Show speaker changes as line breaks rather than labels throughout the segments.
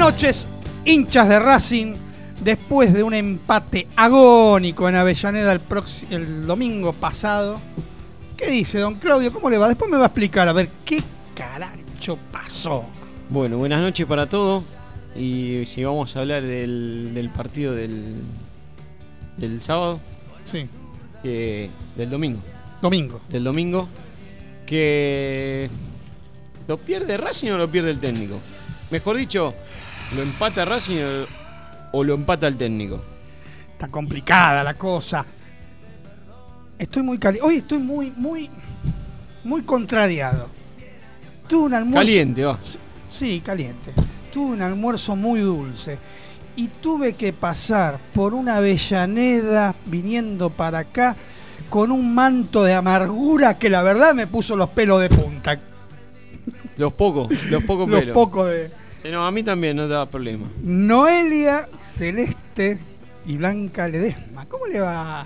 noches, hinchas de Racing. Después de un empate agónico en Avellaneda el domingo pasado. ¿Qué dice, don Claudio? ¿Cómo le va? Después me va a explicar, a ver, qué carajo pasó.
Bueno, buenas noches para todos. Y si vamos a hablar del partido del sábado.
Sí.
Del domingo. Del domingo. Que ¿lo pierde Racing o lo pierde el técnico? Mejor dicho, ¿lo empata Racing o lo empata el técnico?
Está complicada la cosa. Estoy muy caliente. Hoy estoy muy contrariado. Tuve un almuerzo.
Caliente, va.
Sí, caliente. Tuve un almuerzo muy dulce. Y tuve que pasar por una Avellaneda viniendo para acá con un manto de amargura que la verdad me puso los pelos de punta.
Los pocos pelos.
Los pocos de...
No, a mí también no da problema.
Noelia Celeste y Blanca Ledesma. ¿Cómo le va?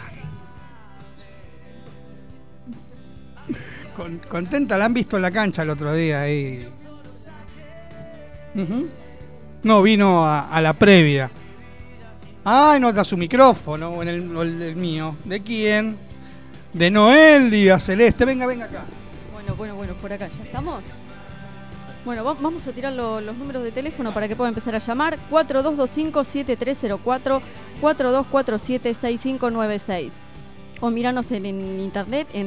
Contenta, la han visto en la cancha el otro día ahí. No, vino a la previa. Ay, no está su micrófono, en el mío. ¿De quién? De Noelia Celeste. Venga acá.
Bueno, por acá. ¿Ya estamos? Bueno, vamos a tirar los números de teléfono para que puedan empezar a llamar. 4225-7304, 4247-6596. O miranos en internet en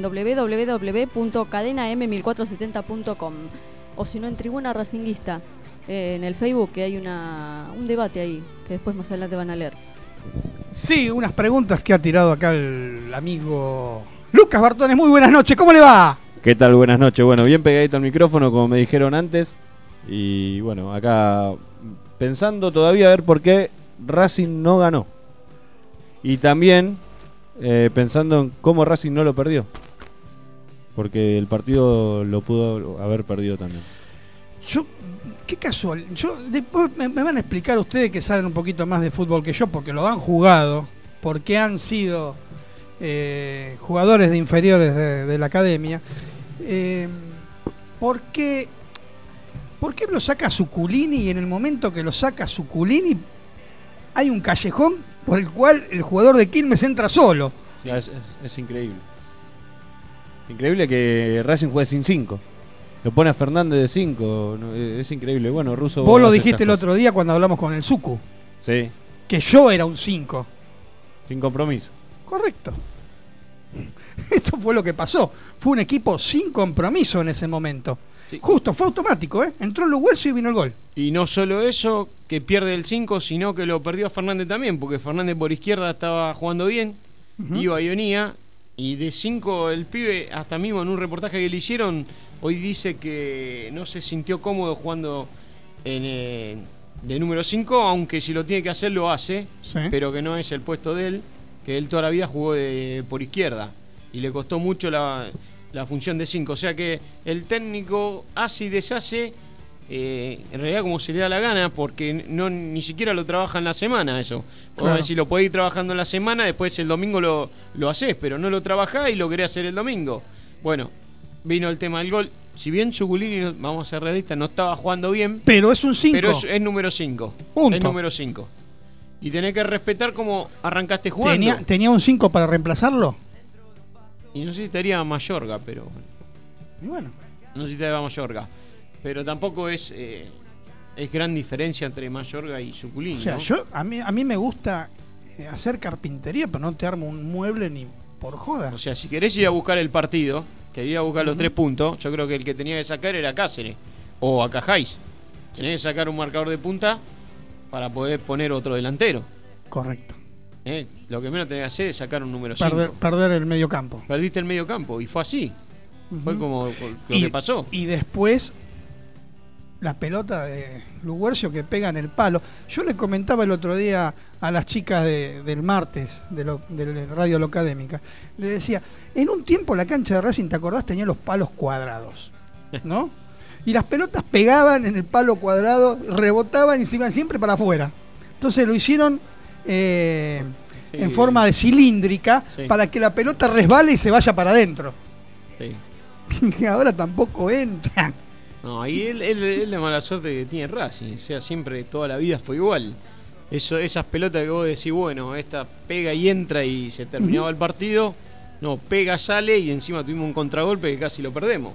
www.cadenam1470.com. O si no, en Tribuna Racinguista, en el Facebook, que hay un debate ahí, que después más adelante van a leer.
Sí, unas preguntas que ha tirado acá el amigo Lucas Bartones. Muy buenas noches, ¿cómo le va?
¿Qué tal? Buenas noches. Bueno, bien pegadito al micrófono, como me dijeron antes. Y bueno, acá pensando todavía a ver por qué Racing no ganó. Y también pensando en cómo Racing no lo perdió. Porque el partido lo pudo haber perdido también.
Qué casual. Después me van a explicar ustedes que saben un poquito más de fútbol que yo, porque lo han jugado, porque han sido jugadores de inferiores de la academia. ¿Por qué lo saca Zuculini y en el momento que lo saca Zuculini hay un callejón por el cual el jugador de Quilmes entra solo?
Sí, es increíble. Increíble que Racing juegue sin 5. Lo pone a Fernández de 5. Es increíble. Bueno, Russo.
Vos lo dijiste el otro día cuando hablamos con el Zucu.
Sí.
Que yo era un 5.
Sin compromiso.
Correcto. Esto fue lo que pasó. Fue un equipo sin compromiso en ese momento. Sí. Justo, fue automático, ¿eh? Entró en los huesos y vino el gol.
Y no solo eso, que pierde el 5, sino que lo perdió a Fernández también, porque Fernández por izquierda estaba jugando bien, iba y venía, y de 5 el pibe, hasta mismo en un reportaje que le hicieron, hoy dice que no se sintió cómodo jugando de número 5, aunque si lo tiene que hacer lo hace, sí, pero que no es el puesto de él, que él toda la vida jugó por izquierda. Y le costó mucho la función de 5. O sea que el técnico hace y deshace en realidad como se le da la gana, porque ni siquiera lo trabaja en la semana eso. Claro. Si lo podés ir trabajando en la semana, después el domingo lo haces, pero no lo trabajás y lo querés hacer el domingo. Bueno, vino el tema del gol. Si bien Zuculini, vamos a ser realistas, no estaba jugando bien,
pero es un 5.
Pero es número 5. Es número 5. Y tenés que respetar cómo arrancaste jugando.
¿Tenía un 5 para reemplazarlo?
Y no sé si estaría Mayorga, pero...
Y bueno.
No sé si estaría Mayorga. Pero tampoco es gran diferencia entre Mayorga y Zuculini.
O sea,
¿no?
a mí me gusta hacer carpintería, pero no te armo un mueble ni por joda.
O sea, si querés ir a buscar el partido, que ir a buscar los 3 puntos, yo creo que el que tenía que sacar era Cáceres o a Cajáis. Tenés que sacar un marcador de punta para poder poner otro delantero.
Correcto.
Lo que menos tenés que hacer es sacar un número 5.
Perder el medio campo.
Perdiste el medio campo y fue así. Fue como lo que pasó.
Y después la pelota de Luguercio que pega en el palo. Yo le comentaba el otro día a las chicas del martes de Radio Locadémica. Le decía, en un tiempo la cancha de Racing, ¿te acordás? Tenía los palos cuadrados, ¿no? Y las pelotas pegaban en el palo cuadrado, rebotaban y se iban siempre para afuera. Entonces lo hicieron en forma de cilíndrica, para que la pelota resbale y se vaya para adentro. Sí. Y ahora tampoco entra.
No, y él la mala suerte que tiene Racing. O sea, siempre, toda la vida fue igual. Esas pelotas que vos decís, bueno, esta pega y entra y se terminaba el partido. No, pega, sale y encima tuvimos un contragolpe que casi lo perdemos.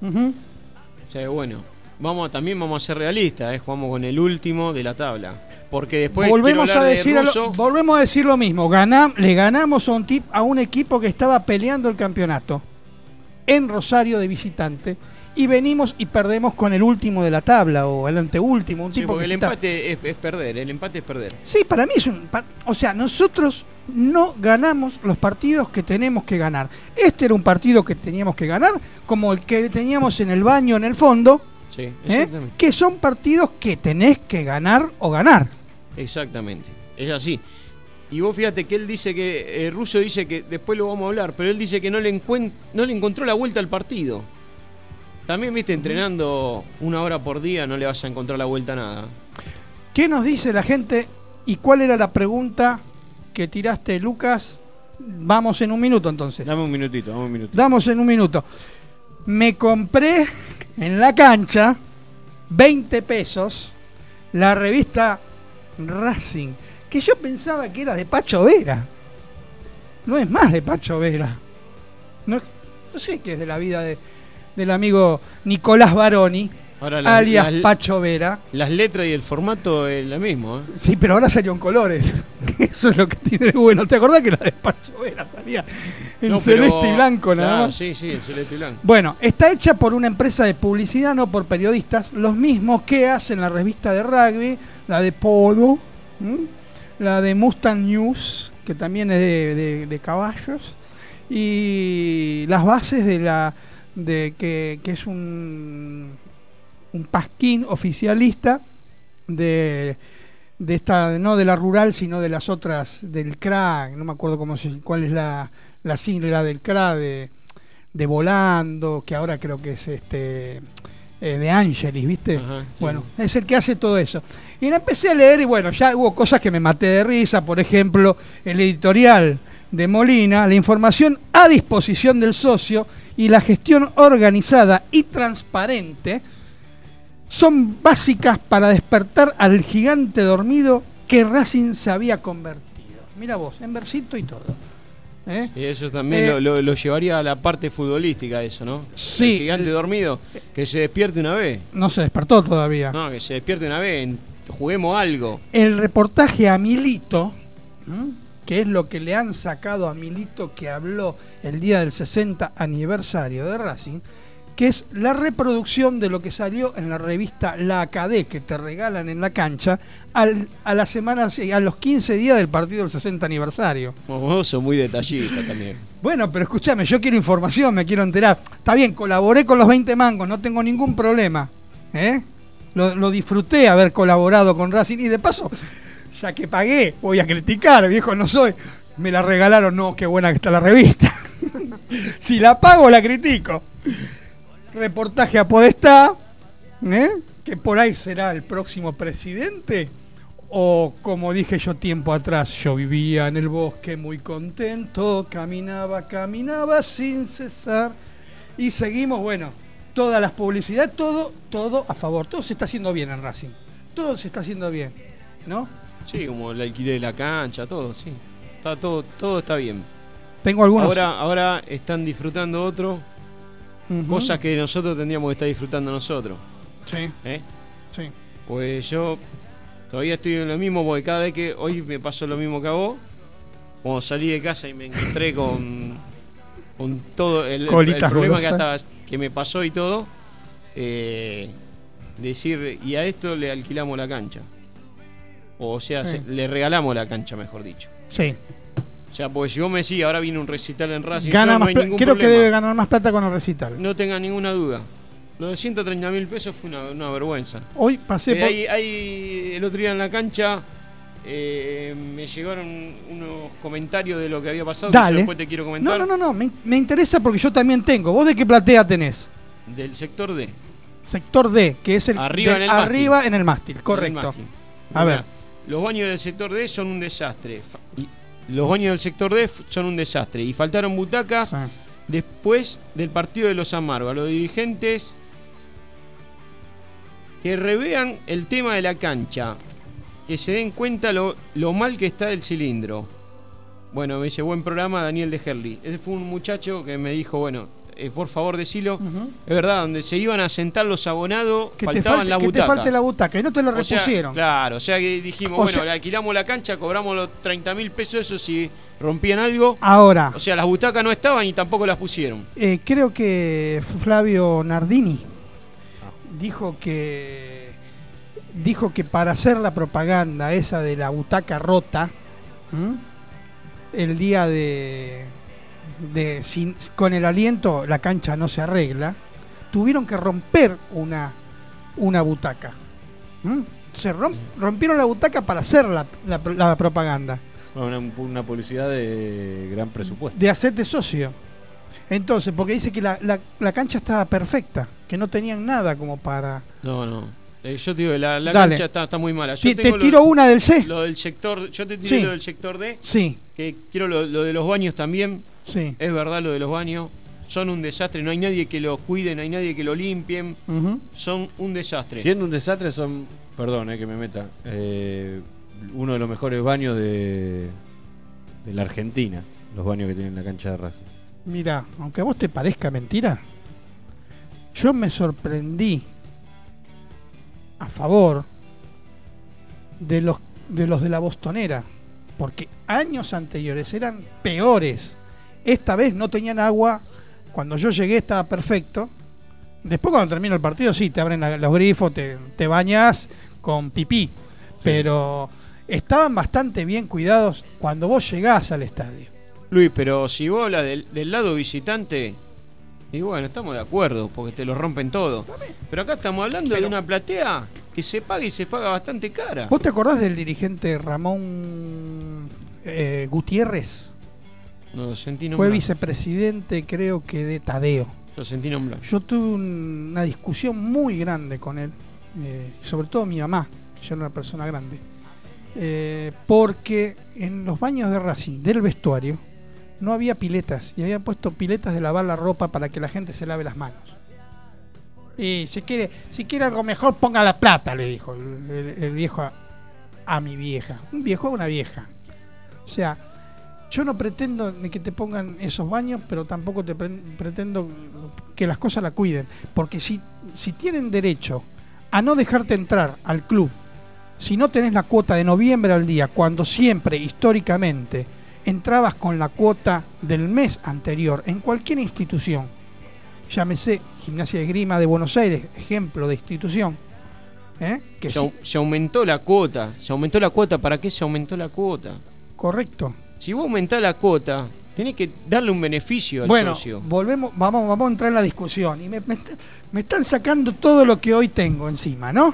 O sea, bueno, también vamos a ser realistas, jugamos con el último de la tabla. Porque después
volvemos a decir lo mismo. Le ganamos a un equipo que estaba peleando el campeonato en Rosario de visitante. Y venimos y perdemos con el último de la tabla o el anteúltimo, un tipo que
el empate es perder, el empate es perder.
Sí, para mí es o sea, nosotros no ganamos los partidos que tenemos que ganar. Este era un partido que teníamos que ganar, como el que teníamos en el baño en el fondo,
sí, exactamente.
Que son partidos que tenés que ganar o ganar.
Exactamente, es así. Y vos fíjate que él dice que, Russo dice que, después lo vamos a hablar, pero él dice que no le encontró la vuelta al partido. También, viste, entrenando 1 hora por día no le vas a encontrar la vuelta a nada.
¿Qué nos dice la gente y cuál era la pregunta que tiraste, Lucas? Vamos en un minuto entonces.
Dame un minutito.
Damos en un minuto. Me compré en la cancha 20 pesos la revista Racing, que yo pensaba que era de Pacho Vera. No es más de Pacho Vera. No sé qué es de la vida del amigo Nicolás Baroni,
ahora
alias Pacho Vera.
Las letras y el formato es lo mismo, ¿eh?
Sí, pero ahora salió en colores. Eso es lo que tiene de bueno. ¿Te acordás que la de Pacho Vera salía en celeste y blanco nada más?
Sí, el celeste y blanco.
Bueno, está hecha por una empresa de publicidad, no por periodistas, los mismos que hacen la revista de rugby, la de Polo, la de Mustang News, que también es de caballos, y las bases que es un pasquín oficialista de esta, no de la rural, sino de las otras, del CRA, no me acuerdo cuál es la sigla del CRA, de Volando, que ahora creo que es de Angelis, ¿viste?
Ajá, sí.
Bueno, es el que hace todo eso. Y la empecé a leer y bueno, ya hubo cosas que me maté de risa, por ejemplo, el editorial de Molina, la información a disposición del socio y la gestión organizada y transparente son básicas para despertar al gigante dormido que Racing se había convertido. Mira vos, en versito y todo.
Y eso también lo llevaría a la parte futbolística, eso, ¿no?
Sí.
El gigante dormido, que se despierte una vez.
No se despertó todavía.
No, que se despierte una vez, juguemos algo.
El reportaje a Milito, que es lo que le han sacado a Milito, que habló el día del 60 aniversario de Racing, que es la reproducción de lo que salió en la revista La Acadé, que te regalan en la cancha, a la semana, a los 15 días del partido del 60 aniversario.
Vos sos muy detallista también.
Bueno, pero escúchame, yo quiero información, me quiero enterar. Está bien, colaboré con los 20 mangos, no tengo ningún problema. Lo disfruté haber colaborado con Racing y de paso, ya que pagué, voy a criticar, viejo no soy. Me la regalaron, no, qué buena que está la revista. Si la pago, la critico. Reportaje a Podestá, que por ahí será el próximo presidente, o como dije yo tiempo atrás, yo vivía en el bosque muy contento, caminaba sin cesar, y seguimos, bueno, todas las publicidades, todo a favor, todo se está haciendo bien en Racing, todo se está haciendo bien, ¿no?
Sí, como el alquiler de la cancha, todo, sí, todo está bien.
Tengo algunos.
Ahora están disfrutando otro. Cosas que nosotros tendríamos que estar disfrutando nosotros.
Sí. Sí.
Pues yo todavía estoy en lo mismo, porque cada vez que hoy me pasó lo mismo que a vos, cuando salí de casa y me encontré con todo el problema que me pasó y todo, decir, y a esto le alquilamos la cancha. O sea,
Sí.
le regalamos la cancha, mejor dicho.
Sí.
O sea, porque si vos me decís, ahora viene un recital en Racing,
Gana
no
más
hay ningún
creo
problema.
que debe ganar más plata con el recital.
No tenga ninguna duda. Lo de 130.000 pesos fue una vergüenza.
Hoy pasé por...
Ahí el otro día en la cancha me llegaron unos comentarios de lo que había pasado.
Dale.
Que yo después te quiero comentar.
No, me interesa porque yo también tengo. ¿Vos de qué platea tenés?
Del sector D.
Sector D, que es el
Arriba
en el mástil, correcto.
En el mástil.
A ver.
Los baños del sector D son un desastre. Los baños del sector D son un desastre. Y faltaron butacas
Sí.
después del partido de los Amargos. Los dirigentes que revean el tema de la cancha, que se den cuenta lo mal que está el cilindro. Bueno, me dice, buen programa, Daniel de Herli. Ese fue un muchacho que me dijo, bueno, por favor decilo. Es verdad, donde se iban a sentar los abonados, faltaban las butacas.
Que te falte la butaca, y no te lo repusieron.
Claro, o sea que dijimos, le alquilamos la cancha, cobramos los 30.000 pesos, eso si rompían algo.
Ahora.
O sea, las butacas no estaban y tampoco las pusieron.
Creo que Flavio Nardini dijo que para hacer la propaganda esa de la butaca rota, el día con el aliento la cancha no se arregla, tuvieron que romper una butaca. Rompieron la butaca para hacer la propaganda.
Una publicidad de gran presupuesto.
De hacerte socio. Entonces, porque dice que la cancha estaba perfecta, que no tenían nada como para...
No. Yo te digo, la cancha está muy mala.
Te tiro una del C.
Lo del sector, yo te tiré lo del sector D.
Sí.
Que quiero lo de los baños también.
Sí.
Es verdad, lo de los baños. Son un desastre, no hay nadie que los cuide, no hay nadie que lo limpien. Son un desastre.
Siendo un desastre son, perdón que me meta, uno de los mejores baños de la Argentina, los baños que tienen la cancha de Racing.
Mira, aunque a vos te parezca mentira, yo me sorprendí a favor de los de la Bostonera, porque años anteriores eran peores. Esta vez no tenían agua. Cuando yo llegué estaba perfecto. Después cuando termina el partido sí, te abren los grifos, te bañas con pipí. Sí. Pero estaban bastante bien cuidados cuando vos llegás al estadio.
Luis, pero si vos hablas del lado visitante, y bueno, estamos de acuerdo, porque te lo rompen todo. Pero acá estamos hablando de una platea que se paga y se paga bastante cara.
¿Vos te acordás del dirigente Ramón Gutiérrez?
No, sentí nombrar.
Fue vicepresidente, creo que de Tadeo.
Lo sentí nombrar.
Yo tuve una discusión muy grande con él, sobre todo mi mamá, yo era una persona grande, porque en los baños de Racing, del vestuario, no había piletas, y habían puesto piletas de lavar la ropa para que la gente se lave las manos. Y si quiere algo mejor, ponga la plata, le dijo el viejo a mi vieja. Un viejo a una vieja. O sea, yo no pretendo ni que te pongan esos baños, pero tampoco pretendo que las cosas la cuiden. Porque si tienen derecho a no dejarte entrar al club, si no tenés la cuota de noviembre al día, cuando siempre, históricamente, entrabas con la cuota del mes anterior en cualquier institución, llámese Gimnasia de Esgrima de Buenos Aires, ejemplo de institución, que
se aumentó la cuota. ¿Se aumentó la cuota? ¿Para qué se aumentó la cuota?
Correcto.
Si vos aumentás la cuota, tenés que darle un beneficio al socio.
Volvemos, vamos a entrar en la discusión. Y me están sacando todo lo que hoy tengo encima, ¿no?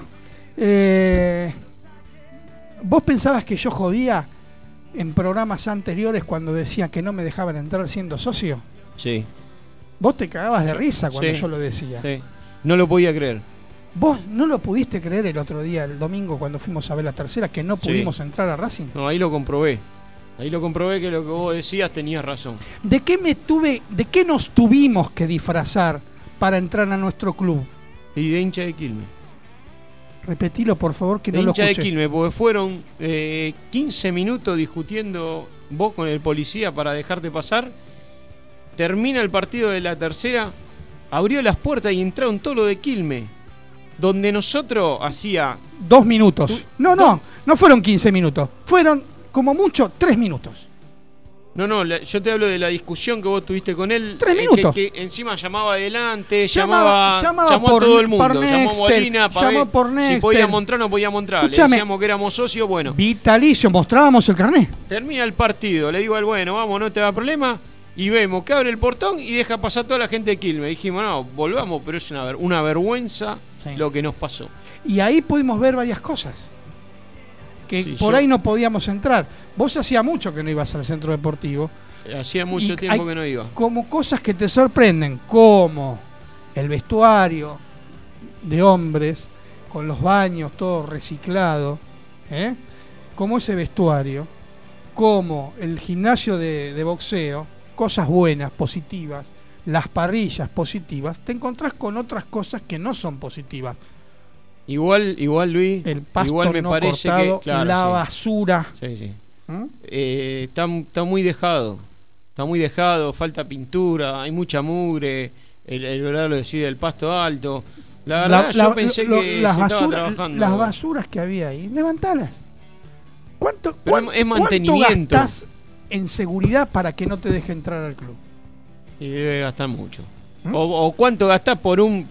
¿Vos pensabas que yo jodía en programas anteriores cuando decía que no me dejaban entrar siendo socio?
Sí.
Vos te cagabas de risa cuando yo lo decía.
Sí. No lo podía creer.
¿Vos no lo pudiste creer el otro día, el domingo, cuando fuimos a ver la tercera, que no pudimos entrar a Racing?
No, ahí lo comprobé. Ahí lo comprobé que lo que vos decías tenías razón.
¿De qué nos tuvimos que disfrazar para entrar a nuestro club?
Y de hincha de Quilmes.
Repetilo, por favor, que
de
no lo
escuché.
escuché.
De hincha de Quilmes, porque fueron 15 minutos discutiendo vos con el policía para dejarte pasar. Termina el partido de la tercera, abrió las puertas y entraron todos los de Quilmes. Donde nosotros hacía...
2 minutos. No fueron 15 minutos. Fueron... como mucho, 3 minutos.
No, yo te hablo de la discusión que vos tuviste con él.
3 minutos.
Que encima llamaba adelante, llamó
llamaba
a todo el mundo. Llamó a Molina para ver si podíamos entrar o no podíamos entrar.
Escuchame,
le decíamos que éramos socios, bueno.
Vitalicio, mostrábamos el carnet.
Termina el partido, le digo al bueno, vamos, no te da problema. Y vemos que abre el portón y deja pasar toda la gente de Quilmes. Dijimos, no, volvamos, pero es una vergüenza lo que nos pasó.
Y ahí pudimos ver varias cosas. Que por ahí no podíamos entrar. Vos hacía mucho que no ibas al centro deportivo.
Hacía mucho tiempo que no iba.
Como cosas que te sorprenden, como el vestuario de hombres, con los baños todo reciclado, como ese vestuario, como el gimnasio de boxeo, cosas buenas, positivas, las parrillas positivas, te encontrás con otras cosas que no son positivas.
Igual Luis,
El pasto
igual me
no
parece
cortado,
que claro,
la
sí.
basura.
Sí.
¿Mm?
Está muy dejado. Está muy dejado, falta pintura, hay mucha mugre, el verdad lo decide el pasto alto. La verdad, yo pensé que se estaba trabajando.
Las basuras que había ahí, levantalas.
Pero
¿Cuánto
es mantenimiento.
gastás en seguridad para que no te deje entrar al club?
Y debe gastar mucho.
¿Mm?
O cuánto gastás por un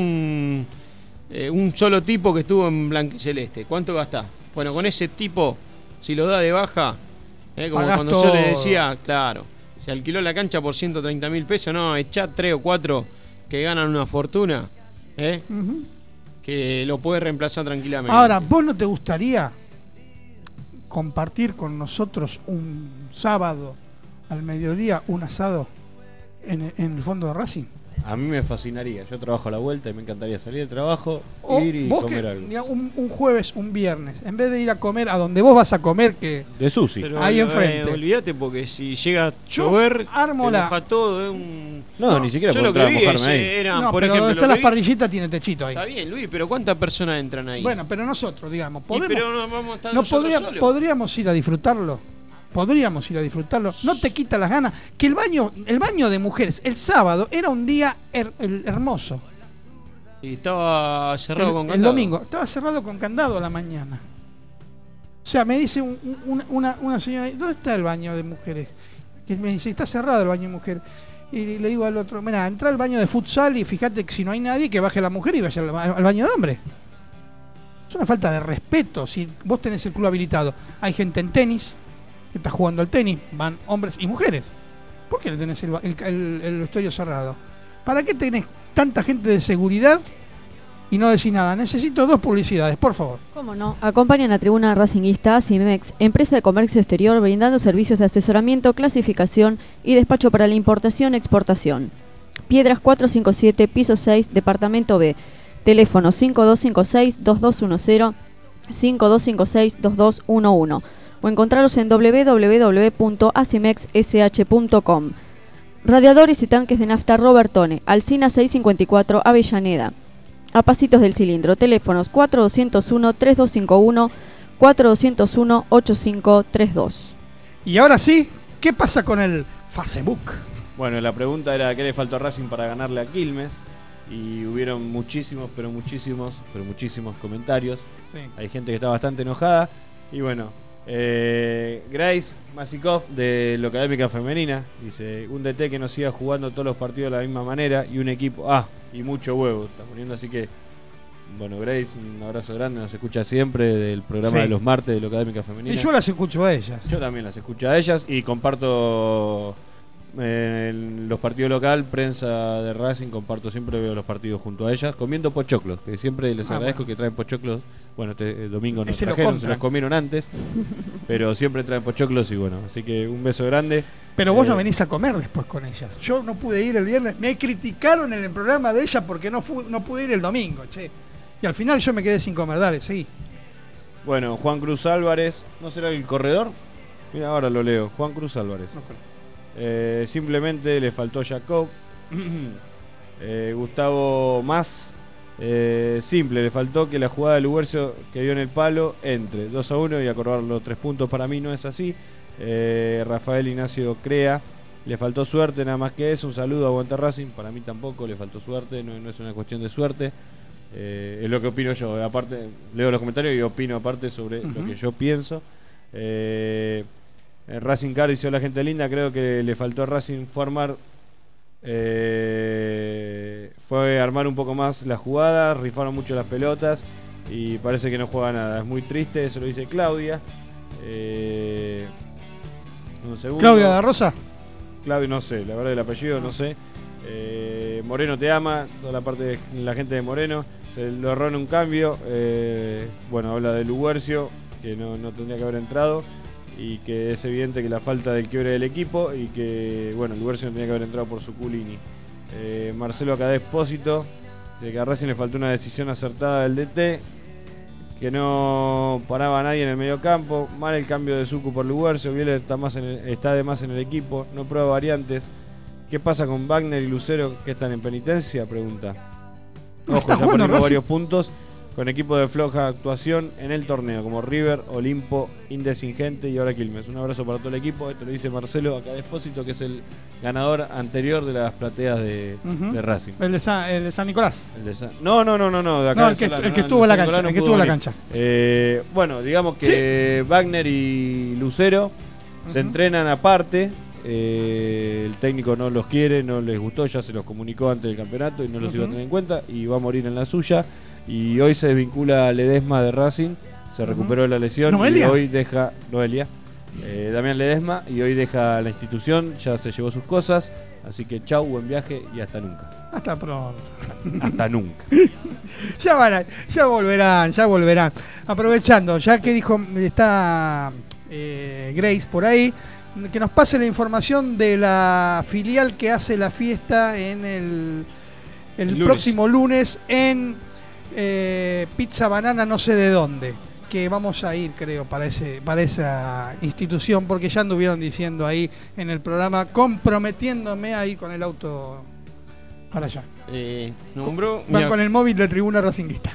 solo tipo que estuvo en blanquiceleste. ¿Cuánto gastás? Bueno, con ese tipo, si lo da de baja, como
Pagás
cuando yo le decía, claro, se alquiló la cancha por 130.000 pesos, no, echá 3 o 4 que ganan una fortuna,
Ujú.
que lo puede reemplazar tranquilamente.
Ahora, ¿vos no te gustaría compartir con nosotros un sábado al mediodía un asado en el fondo de Racing?
A mí me fascinaría. Yo trabajo a la vuelta y me encantaría salir del trabajo,
O
ir y
vos
comer
que,
algo.
digamos, un jueves, un viernes, en vez de ir a comer a donde vos vas a comer, que
De sushi.
Pero,
ahí enfrente.
olvídate, porque si llega a
Yo
llover,
armo
te
la-
moja todo. Ni
Ni siquiera
yo
puedo
lo que
entrar a
vi
mojarme ahí.
era,
no,
por
pero
ejemplo,
donde están
lo
las
que vi-
parrillitas tiene techito ahí.
Está bien, Luis, pero ¿cuántas personas entran ahí?
Bueno, pero nosotros, digamos,
Y
podemos,
pero no vamos a estar
no
nosotros solos.
podríamos ir a disfrutarlo. Podríamos ir a disfrutarlo. No te quita las ganas. Que el baño de mujeres el sábado era un día hermoso.
Y estaba cerrado con
El
candado.
domingo estaba cerrado con candado a la mañana. O sea, me dice una señora, ¿dónde está el baño de mujeres? Que me dice, está cerrado el baño de mujeres. Y le digo al otro, mira, entra al baño de futsal y fíjate que si no hay nadie, que baje la mujer y vaya al baño de hombre. Es una falta de respeto. Si vos tenés el club habilitado, hay gente en tenis que está jugando al tenis, van hombres y mujeres. ¿Por qué no tenés el vestuario cerrado? ¿Para qué tenés tanta gente de seguridad y no decís nada? Necesito 2 publicidades, por favor.
¿Cómo no? Acompañan a Tribuna Racinguista Cimex, empresa de comercio exterior brindando servicios de asesoramiento, clasificación y despacho para la importación e exportación. Piedras 457, piso 6, departamento B. Teléfono 5256-2210, 5256-2211. O encontrarlos en www.acimexsh.com. Radiadores y tanques de nafta Robertone, Alsina 654, Avellaneda. A pasitos del cilindro. Teléfonos 4201-3251, 4201-8532.
Y ahora sí, ¿qué pasa con el Facebook?
Bueno, la pregunta era qué le faltó a Racing para ganarle a Quilmes. Y hubieron muchísimos comentarios.
Sí.
Hay gente que está bastante enojada. Y bueno, Grace Masikov de la Académica Femenina dice: un DT que no siga jugando todos los partidos de la misma manera y un equipo. Y mucho huevo está poniendo. Así que, bueno, Grace, un abrazo grande. Nos escucha siempre del programa
Sí.
de los martes de la Académica Femenina.
Y yo las escucho a ellas.
Yo también las escucho a ellas y comparto en los partidos local, prensa de Racing, comparto siempre, veo los partidos junto a ellas, comiendo pochoclos, que siempre les agradezco
bueno.
que traen pochoclos. Bueno, este domingo nos
Ese lo
trajeron, se
compran.
los comieron antes, pero siempre traen pochoclos y bueno, así que un beso grande.
Pero vos no venís a comer después con ellas. Yo no pude ir el viernes. Me criticaron en el programa de ella porque no pude ir el domingo, che. Y al final yo me quedé sin comer. Dale, seguí.
Bueno, Juan Cruz Álvarez, ¿no será el corredor? Mira, ahora lo leo, Juan Cruz Álvarez. Simplemente le faltó Jacob. Gustavo Más. Simple, le faltó que la jugada de Luguercio que dio en el palo entre 2-1 y acordar los 3 puntos. Para mí no es así. Rafael Ignacio Crea, le faltó suerte, nada más que eso. Un saludo a Aguante Racing. Para mí tampoco le faltó suerte, no es una cuestión de suerte. Es lo que opino yo. Aparte, leo los comentarios y opino aparte sobre lo que yo pienso. Racing Car dice: hola gente linda, creo que le faltó a Racing fue armar un poco más la jugada, rifaron mucho las pelotas y parece que no juega nada, es muy triste. Eso lo dice Claudia. Un segundo.
Claudia da Rosa.
Claudio, no sé, la verdad el apellido no sé. Moreno te ama, toda la parte de la gente de Moreno. Se lo erró en un cambio. Bueno, habla de Luguercio, que no tendría que haber entrado. Y que es evidente que la falta del quiebre del equipo. Y que, bueno, Luguercio no tenía que haber entrado por Suculini. Marcelo Acadé Espósito dice que a Racing le faltó una decisión acertada del DT. Que no paraba a nadie en el medio campo. Mal el cambio de Sucu por Luguercio. Bieler está de más en el equipo. No prueba variantes. ¿Qué pasa con Wagner y Lucero que están en penitencia? Pregunta. Ojo,
Está
ya
bueno,
perdimos
Racing.
varios puntos. con equipo de floja actuación en el torneo, como River, Olimpo, Indesingente y ahora Quilmes. Un abrazo para todo el equipo. Esto lo dice Marcelo acá Despósito, que es el ganador anterior de las plateas de Racing.
El de San Nicolás.
No, de acá
el que estuvo en la cancha. El que estuvo en la cancha.
Bueno, digamos que Wagner y Lucero se entrenan aparte. El técnico no los quiere, no les gustó, ya se los comunicó antes del campeonato y no los iba a tener en cuenta y va a morir en la suya. Y hoy se desvincula Ledesma de Racing, se recuperó de la lesión.
¿Noelia?
Y hoy deja Noelia, Damián Ledesma, y hoy deja la institución, ya se llevó sus cosas, así que chau, buen viaje y hasta nunca.
Hasta pronto.
Hasta nunca.
Ya volverán. Aprovechando, ya que dijo, está Grace por ahí, que nos pase la información de la filial que hace la fiesta en el próximo lunes en Pizza Banana, no sé de dónde, que vamos a ir, creo, para esa institución, porque ya anduvieron diciendo ahí en el programa, comprometiéndome a ir con el auto para allá.
Van
con el móvil de Tribuna Racinguista.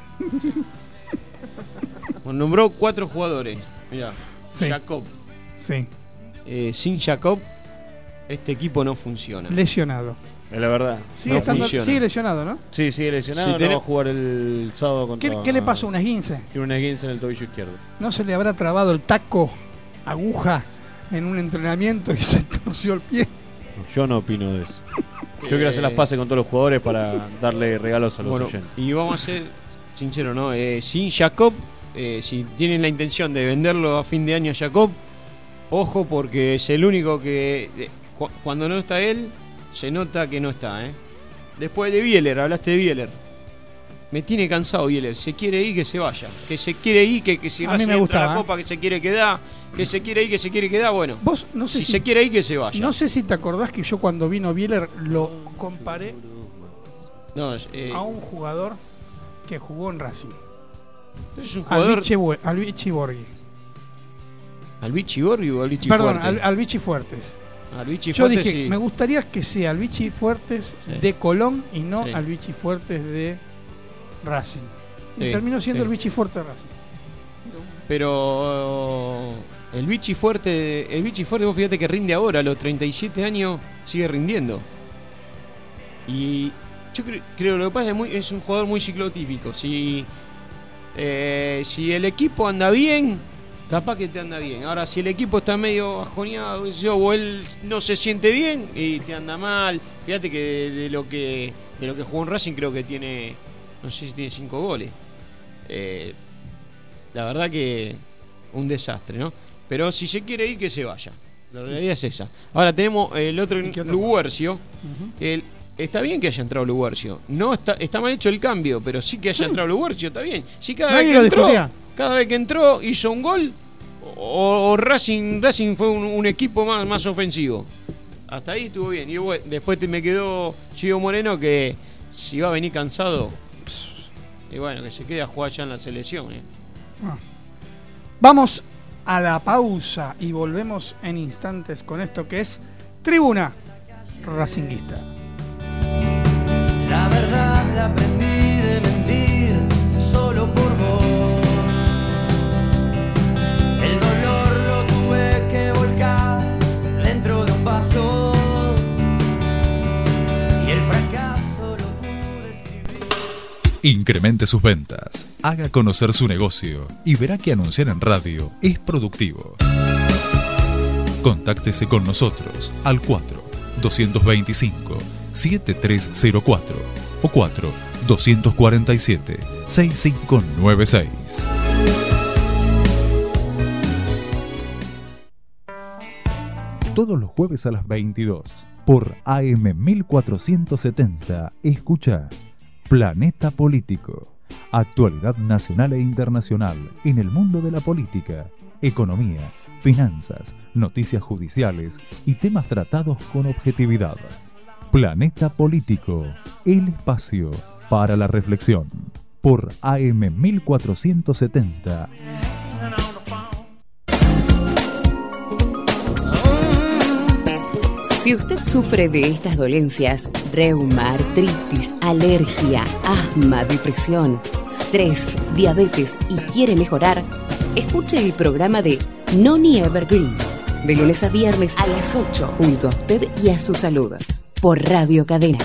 Nombró 4 jugadores. Mirá,
sí.
Jacob.
Sí.
Sin Jacob, este equipo no funciona.
Lesionado.
Es la verdad.
Sigue lesionado, ¿no?
Sí, sigue lesionado. No va a jugar el sábado contra...
¿Qué le pasó? ¿Un esguince?
Tiene un esguince en el tobillo izquierdo.
¿No se le habrá trabado el taco, aguja, en un entrenamiento y se torció el pie?
Yo no opino de eso. Yo quiero hacer las pases con todos los jugadores para darle regalos a los oyentes.
Y vamos a ser sinceros, ¿no? Sin Jacob, si tienen la intención de venderlo a fin de año a Jacob, ojo, porque es el único que cuando no está él, se nota que no está, Después de Bieler, hablaste de Bieler. Me tiene cansado Bieler, se quiere ir, que se vaya. Que se quiere ir, que si Racing entra a la Copa, que se quiere quedar. Que se quiere ir, que se quiere quedar, bueno.
Vos, no sé
si se quiere ir, que se vaya.
No sé si te acordás que yo cuando vino Bieler lo comparé a un jugador que jugó en Racing.
Es un jugador...
Al Vichy Borghi.
¿Al Vichy Borghi o al Vichy
Fuertes?
Perdón,
al Vichy Fuertes.
Yo
dije,
sí.
Me gustaría que sea el Vichy Fuertes de Colón y no al Vichy Fuertes de Racing. Y terminó siendo el Vichy Fuerte de Racing.
Pero el Vichy Fuerte, vos fíjate que rinde ahora, a los 37 años sigue rindiendo. Y yo creo lo que pasa es un jugador muy ciclotípico. Si el equipo anda bien, capaz que te anda bien. Ahora, si el equipo está medio bajoneado, o él no se siente bien y te anda mal, fíjate que de lo que jugó en Racing creo que tiene, no sé si tiene 5 goles. La verdad que un desastre, ¿no? Pero si se quiere ir, que se vaya. La realidad es esa. Ahora tenemos el otro Luguercio. Está bien que haya entrado Luguercio. No está mal hecho el cambio, pero sí que haya entrado Luguercio, está bien. Si cada vez que entró hizo un gol, o Racing fue un equipo más ofensivo. Hasta ahí estuvo bien. Y bueno, después me quedó Gio Moreno, que si va a venir cansado, y bueno, que se quede a jugar ya en la selección.
Vamos a la pausa y volvemos en instantes con esto que es Tribuna Racinguista.
La verdad la aprendí de mentir solo por vos. El dolor lo tuve que volcar dentro de un vaso. Y el fracaso lo pude escribir.
Incremente sus ventas, haga conocer su negocio y verá que anunciar en radio es productivo. Contáctese con nosotros al 4-225-7304 o 4-247-6596. Todos los jueves a las 22 por AM 1470 escucha Planeta Político. Actualidad nacional e internacional en el mundo de la política, economía, finanzas, noticias judiciales y temas tratados con objetividad. Planeta Político, el espacio para la reflexión. Por AM 1470.
Si usted sufre de estas dolencias, reuma, artritis, alergia, asma, depresión, estrés, diabetes y quiere mejorar, escuche el programa de Noni Evergreen, de lunes a viernes a las 8, junto a usted y a su salud, por Radio Cadena.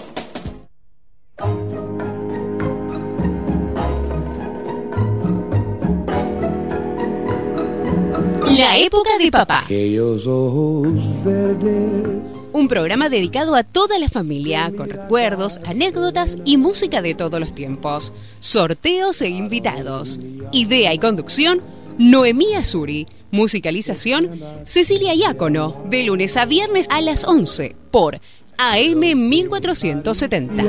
La época de papá.
Aquellos ojos verdes.
Un programa dedicado a toda la familia, con recuerdos, anécdotas y música de todos los tiempos. Sorteos e invitados. Idea y conducción, Noemí Azuri. Musicalización, Cecilia Iácono. De lunes a viernes a las 11 por AM 1470.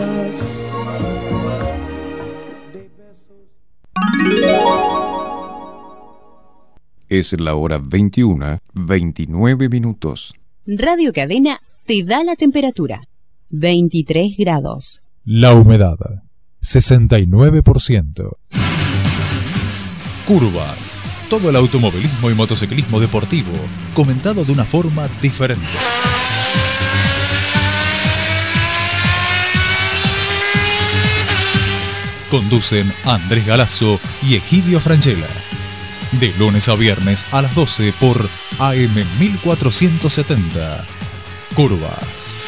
Es la hora 21:29 minutos.
Radio Cadena te da la temperatura. 23 grados.
La humedad, 69%. Curvas. Todo el automovilismo y motociclismo deportivo, comentado de una forma diferente. Conducen Andrés Galazo y Egidio Franchella. De lunes a viernes a las 12 por AM 1470. Curvas.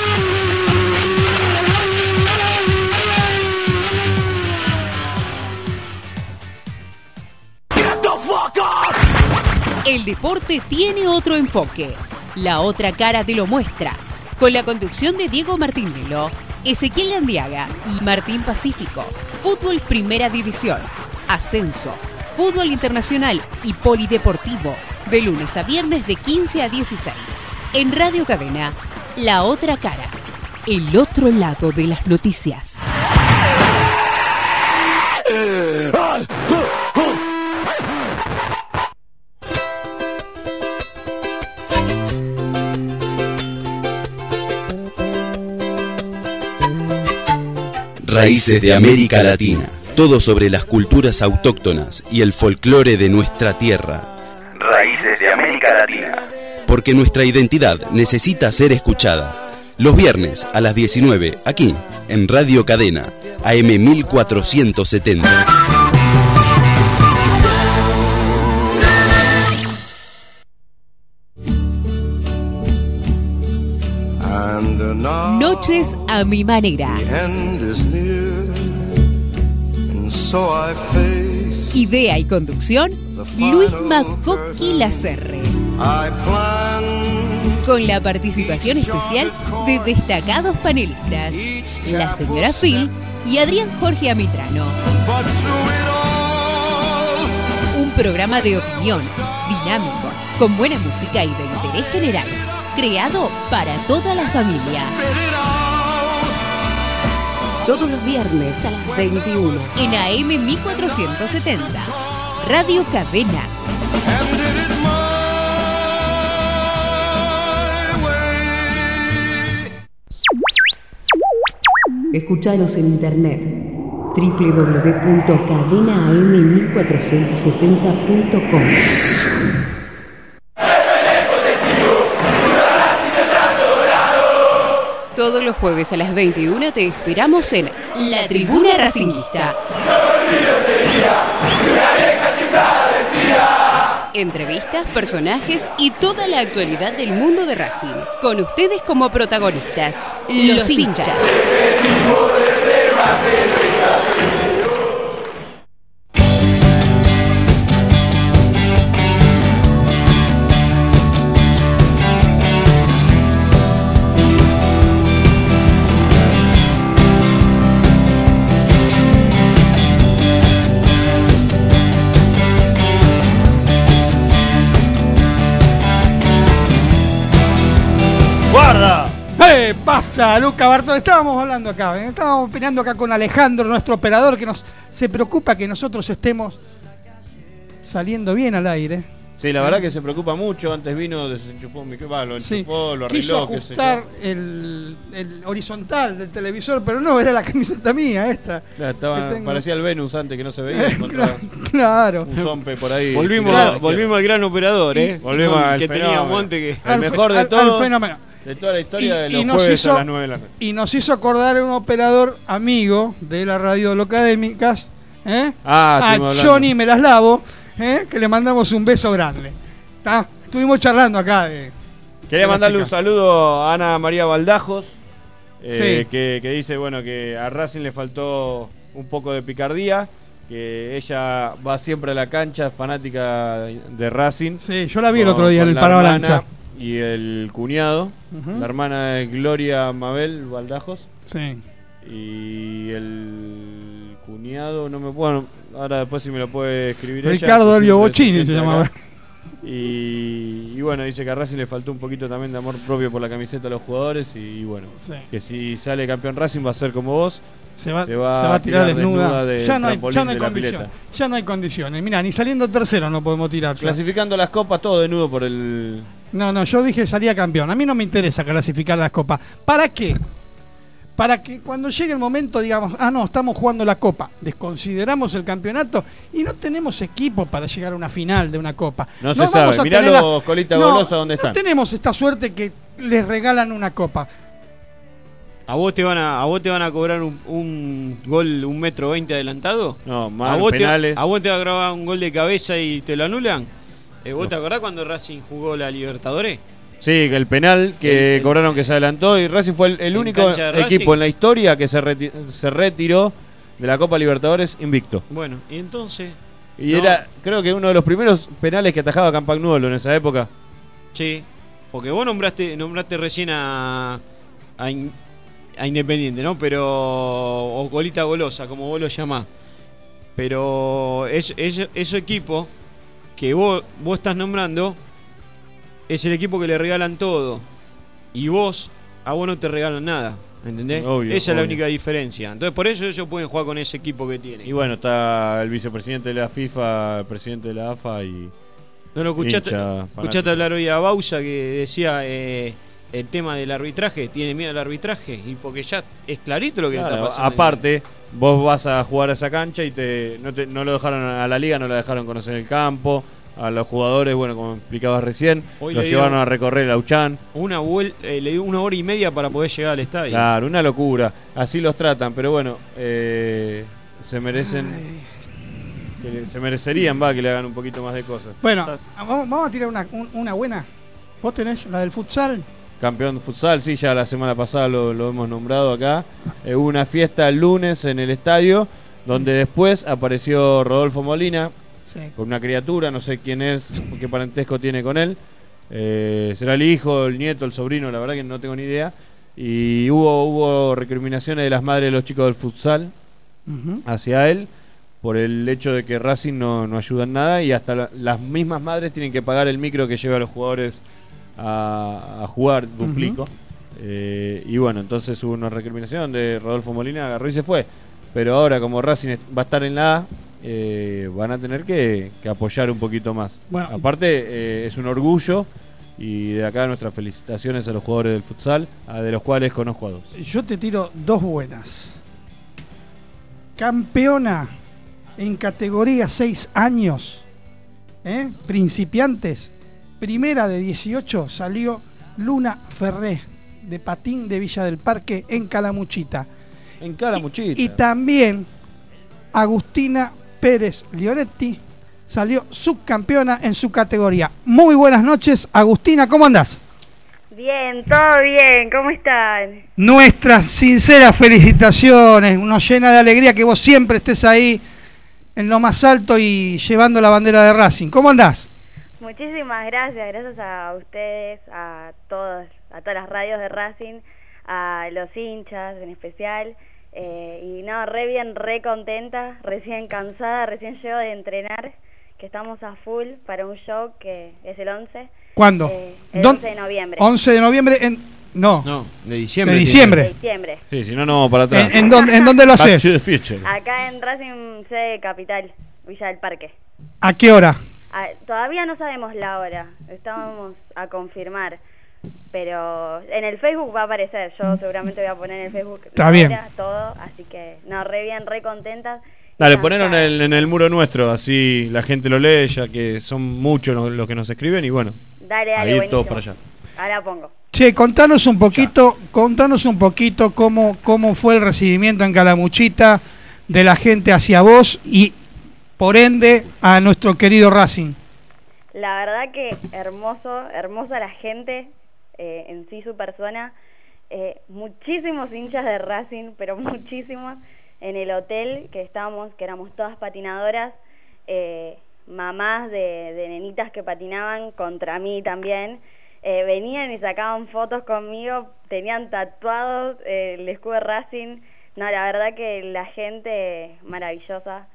El deporte tiene otro enfoque. La otra cara te lo muestra. Con la conducción de Diego Martínez, Ezequiel Landiaga y Martín Pacífico. Fútbol Primera División. Ascenso. Fútbol internacional y polideportivo. De lunes a viernes de 15 a 16. En Radio Cadena, La Otra Cara. El otro lado de las noticias.
Raíces de América Latina. Todo sobre las culturas autóctonas y el folclore de nuestra tierra. Raíces de América Latina. Porque nuestra identidad necesita ser escuchada. Los viernes a las 19, aquí, en Radio Cadena, AM 1470.
Noches a mi manera. Idea y conducción, Luis Macoqui Lacerre. Con la participación especial de destacados panelistas, la señora Phil y Adrián Jorge Amitrano. Un programa de opinión, dinámico, con buena música y de interés general, creado para toda la familia. Todos los viernes a las 21 en AM 1470. Radio Cadena. Escuchanos en internet www.cadenaam1470.com. Todos los jueves a las 21 te esperamos en La Tribuna Racinguista. Entrevistas, personajes y toda la actualidad del mundo de Racing. Con ustedes como protagonistas, los hinchas.
¡Guarda! Pasa, Luca Bartol. Estábamos hablando acá, estábamos opinando acá con Alejandro, nuestro operador, que se preocupa que nosotros estemos saliendo bien al aire.
Sí, la verdad que se preocupa mucho. Antes vino, desenchufó un micrófono, lo enchufó, lo arregló.
Quiso ajustar el horizontal del televisor, pero no, era la camiseta mía esta.
Parecía el Venus antes que no se veía.
Claro.
Un zompe por ahí.
Volvimos al gran operador,
Volvimos al
que teníamos antes, que
el mejor de todo.
Al fenómeno.
De toda la historia de los jueves a las 9 de la noche.
Y nos hizo acordar un operador amigo de la radio Locadémicas, A
estuvimos hablando.
Johnny Me Las Lavo, que le mandamos un beso grande. ¿Tá? Estuvimos charlando acá
Quería
de la
mandarle
chica.
un saludo a Ana María Baldajos,
Sí.
que dice bueno que a Racing le faltó un poco de picardía, que ella va siempre a la cancha, fanática de Racing.
Sí, yo la vi el otro día en el Paravalancha.
Y el cuñado,
Ujú.
la hermana de Gloria Mabel Baldajos.
Sí.
Y el cuñado, no me bueno, ahora después si me lo puede escribir
Ricardo
ella,
Elvio
siempre
Bocchini se
sienta
llamaba.
acá. Y bueno, dice que a Racing le faltó un poquito también de amor propio por la camiseta de los jugadores. Y bueno,
Sí.
que si sale campeón Racing va a ser como vos.
Se va a tirar desnuda. Ya no hay condiciones. Ya no hay condiciones. Mirá, ni saliendo tercero no podemos tirar.
Clasificando las copas todo desnudo por el...
No, yo dije salía campeón. A mí no me interesa clasificar las copas. ¿Para qué? Para que cuando llegue el momento digamos, no, estamos jugando la copa, desconsideramos el campeonato y no tenemos equipo para llegar a una final de una copa.
No se sabe,
vamos a
mirá
tener
los colitas golosa donde están.
No tenemos esta suerte que les regalan una copa.
¿A vos te van a cobrar un gol 1,20 m adelantado?
No,
¿A
más
vos
penales.
¿A vos te va a grabar un gol de cabeza y te lo anulan? ¿Vos te acordás cuando Racing jugó la Libertadores?
Sí, que el penal que cobraron que se adelantó y Racing fue el único
cancha de Racing.
equipo en la historia que se retiró de la Copa Libertadores invicto.
Bueno, y entonces...
Y
No.
era, creo que uno de los primeros penales que atajaba Campagnuolo en esa época.
Sí, porque vos nombraste recién a Independiente, ¿no? Pero... o colita golosa, como vos lo llamás. Pero ese equipo que vos estás nombrando es el equipo que le regalan todo. Y a vos no te regalan nada. ¿Entendés?
Obvio,
Esa es la
obvio.
única diferencia. Entonces por eso ellos pueden jugar con ese equipo que tienen.
Y bueno, está el vicepresidente de la FIFA, el presidente de la AFA y...
¿No lo escuchaste
fanático.
hablar hoy a Bausa que decía el tema del arbitraje? ¿Tiene miedo al arbitraje? Y porque ya es clarito lo que
Claro,
está pasando.
aparte, vos vas a jugar a esa cancha y no lo dejaron a la liga, no lo dejaron conocer el campo. A los jugadores, bueno, como explicabas recién,
Hoy
los
le
llevaron
dieron
a recorrer el Auchan.
le dio 1 hora y media para poder llegar al estadio.
Claro, una locura. Así los tratan, pero bueno, se merecen... se merecerían, que le hagan un poquito más de cosas.
Bueno, vamos a tirar una buena. ¿Vos tenés la del futsal?
Campeón de futsal, sí, ya la semana pasada lo hemos nombrado acá. Hubo una fiesta el lunes en el estadio, donde después apareció Rodolfo Molina,
Sí.
con una criatura, no sé quién es, qué parentesco tiene con él. Será el hijo, el nieto, el sobrino, la verdad que no tengo ni idea. Y hubo recriminaciones de las madres de los chicos del futsal hacia él por el hecho de que Racing no ayuda en nada y hasta las mismas madres tienen que pagar el micro que lleva a los jugadores a jugar, duplico. Y bueno, entonces hubo una recriminación donde Rodolfo Molina agarró y se fue. Pero ahora como Racing va a estar en la A, van a tener que apoyar un poquito más.
Bueno,
aparte es un orgullo y de acá nuestras felicitaciones a los jugadores del futsal, de los cuales conozco a 2.
Yo te tiro 2 buenas. Campeona en categoría 6 años, principiantes, primera de 18 salió Luna Ferré de patín de Villa del Parque en Calamuchita.
En Calamuchita.
Y también Agustina Pérez Lionetti salió subcampeona en su categoría. Muy buenas noches, Agustina, ¿cómo andás?
Bien, todo bien, ¿cómo están?
Nuestras sinceras felicitaciones, nos llena de alegría que vos siempre estés ahí en lo más alto y llevando la bandera de Racing. ¿Cómo andás?
Muchísimas gracias a ustedes, a todas las radios de Racing, a los hinchas en especial. Y no, re bien, re contenta, recién cansada, recién llego de entrenar, que estamos a full para un show que es el 11.
¿Cuándo?
El 11 de noviembre.
11 de noviembre
No, de diciembre.
De diciembre.
De diciembre.
Sí, si no, no vamos para atrás.
¿En dónde lo haces?
Acá en Racing sede Capital, Villa del Parque.
¿A qué hora?
Todavía no sabemos la hora, estamos a confirmar. Pero en el Facebook va a aparecer, yo seguramente voy a poner en el Facebook
Está bien.
todo, así que no, re bien, re contentas.
Dale, ponelo en el muro nuestro, así la gente lo lee, ya que son muchos los que nos escriben y bueno,
Dale,
ahí
buenísimo.
todos para allá.
Ahora pongo.
Che, contanos un poquito cómo fue el recibimiento en Calamuchita, de la gente hacia vos y por ende a nuestro querido Racing?
La verdad que hermosa la gente, en sí su persona, muchísimos hinchas de Racing, pero muchísimos, en el hotel que estábamos, que éramos todas patinadoras, mamás de nenitas que patinaban contra mí también, venían y sacaban fotos conmigo, tenían tatuados el escudo de Racing. No, la verdad que la gente maravillosa,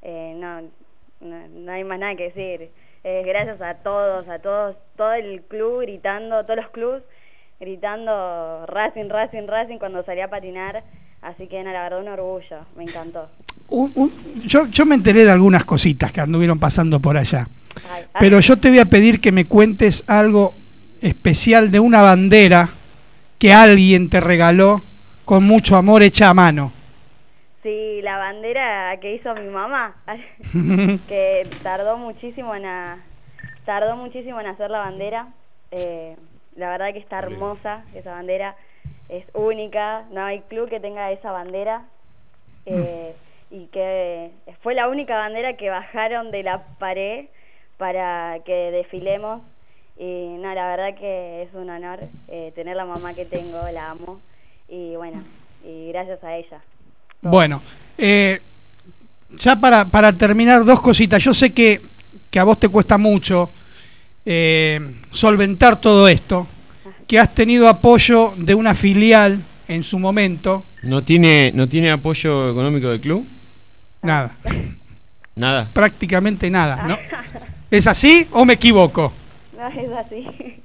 no hay más nada que decir. Gracias a todos, todo el club gritando, todos los clubs gritando Racing, Racing, Racing cuando salía a patinar. Así que no, la verdad un orgullo, me encantó.
Yo me enteré de algunas cositas que anduvieron pasando por allá. Pero yo te voy a pedir que me cuentes algo especial de una bandera que alguien te regaló con mucho amor, hecha a mano.
Sí, la bandera que hizo mi mamá, que tardó muchísimo en hacer la bandera. La verdad que está hermosa esa bandera, es única, no hay club que tenga esa bandera. Y que fue la única bandera que bajaron de la pared para que desfilemos. Y no, la verdad que es un honor tener la mamá que tengo, la amo. Y bueno, y gracias a ella.
Bueno, ya para terminar, dos cositas. Yo sé que a vos te cuesta mucho solventar todo esto, que has tenido apoyo de una filial en su momento.
¿No tiene apoyo económico del club?
Nada.
Nada.
Prácticamente nada, ¿no? ¿Es así o me equivoco?
No, es así.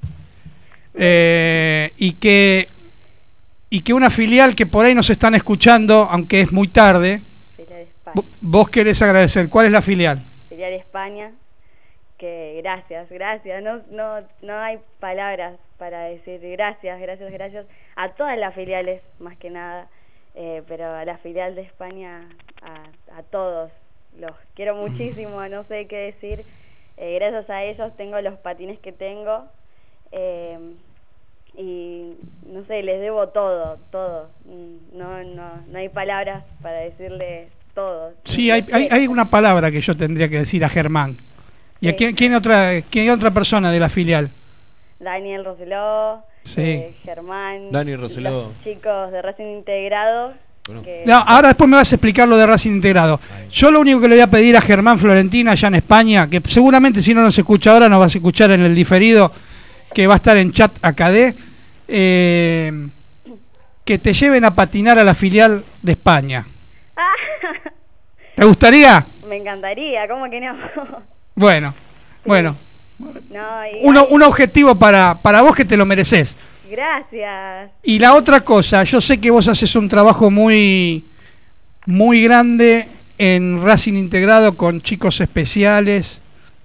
Y que una filial que por ahí nos están escuchando, aunque es muy tarde, vos querés agradecer. ¿Cuál es la filial?
Filial España, que gracias, no hay palabras para decir gracias a todas las filiales, más que nada, pero a la filial de España, a todos, los quiero muchísimo, no sé qué decir. Gracias a ellos tengo los patines que tengo, y no sé, les debo todo, no hay palabras para decirles todo.
Sí, hay una palabra que yo tendría que decir a Germán. ¿Y a quién otra persona de la filial?
Daniel Roseló,
sí.
Germán,
Dani Roseló.
Los chicos de Racing Integrado.
Bueno.
No, ahora después me vas a explicar lo de Racing Integrado. Yo lo único que le voy a pedir a Germán Florentina allá en España, que seguramente si no nos escucha ahora nos vas a escuchar en el diferido, que va a estar en chat AKD, que te lleven a patinar a la filial de España. ¿Te gustaría?
Me encantaría, ¿cómo que no?
Bueno.
No,
un objetivo para vos que te lo mereces.
Gracias.
Y la otra cosa, yo sé que vos haces un trabajo muy grande en Racing Integrado con chicos especiales.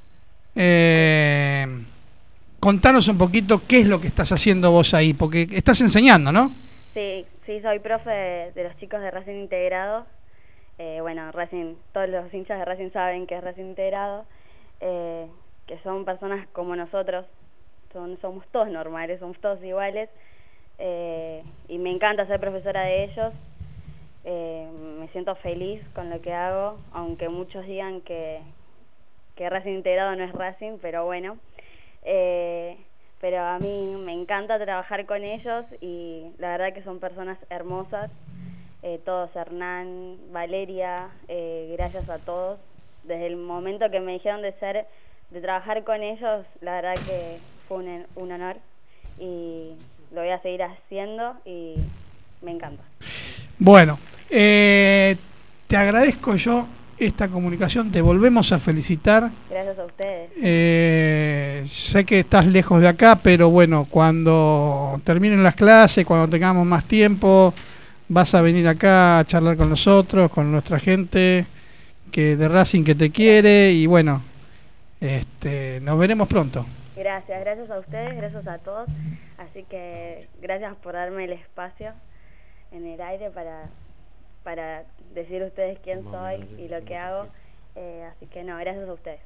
Contanos un poquito qué es lo que estás haciendo vos ahí, porque estás enseñando, ¿no?
Sí, soy profe de los chicos de Racing Integrado. Bueno, todos los hinchas de Racing saben que es Racing Integrado, que son personas como nosotros, somos todos normales, somos todos iguales, y me encanta ser profesora de ellos. Me siento feliz con lo que hago, aunque muchos digan que Racing Integrado no es Racing, pero bueno, pero a mí me encanta trabajar con ellos y la verdad que son personas hermosas, todos, Hernán, Valeria, gracias a todos. Desde el momento que me dijeron de trabajar con ellos, la verdad que fue un honor y lo voy a seguir haciendo y me encanta.
Bueno, te agradezco yo esta comunicación, te volvemos a felicitar.
Gracias a ustedes.
Sé que estás lejos de acá, pero bueno, cuando terminen las clases, cuando tengamos más tiempo, vas a venir acá a charlar con nosotros, con nuestra gente que de Racing que te quiere, y bueno, nos veremos pronto.
Gracias a ustedes, gracias a todos, así que gracias por darme el espacio en el aire para decir a ustedes quién soy y lo que hago, así que no, gracias a ustedes.